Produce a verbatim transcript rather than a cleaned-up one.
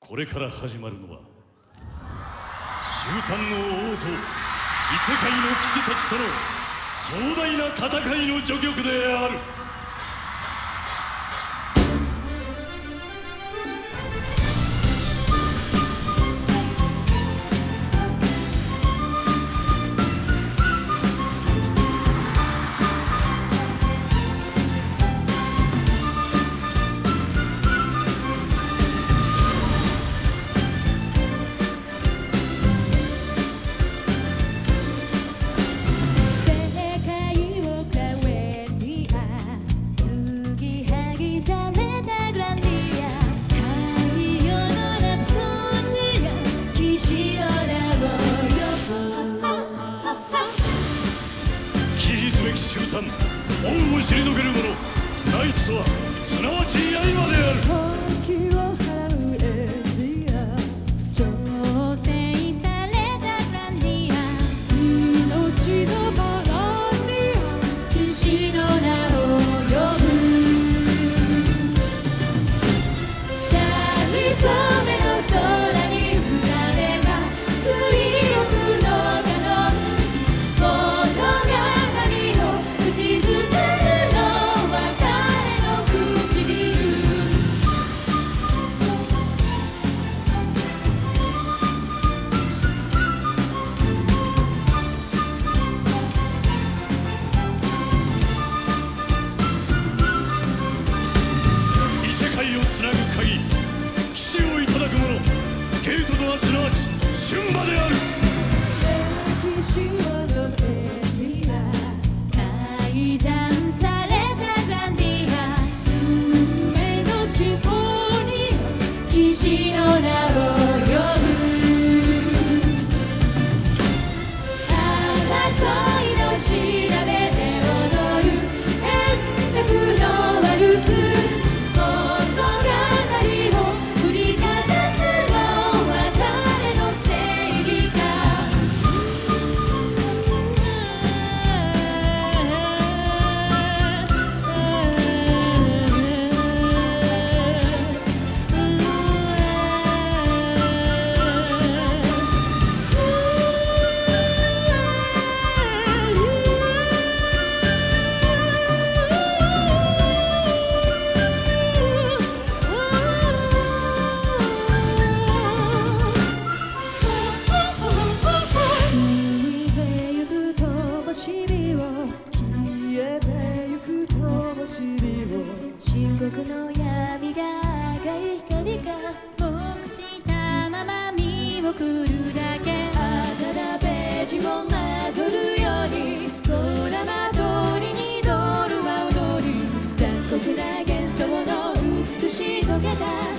これから始まるのは終端の王と異世界の騎士たちとの壮大な戦いの序曲である。終端恩を退ける者、ナイツとはすなわち刃である。 時を払うエリア、調整されたグランディア、命のボロディア、騎士の名を呼ぶ。髪染めの空に浮かべた追憶の歌の物語を口ずさむの別れの唇。 異世界をつなぐ鍵、騎士をいただく者、ゲートとはすなわち春馬である。 歴史をのエリア、改ざんされたグランディア、運命のシンフォニア、騎士の名を呼ぶ。争いの調べで踊る変革のワルツ、物語を振りかざすのは誰の正義か。深刻の闇が赤い光が目したまま見送るだけ。赤なページをなぞるようにドラマ通りにドルは踊る。残酷な幻想の美しい溶けた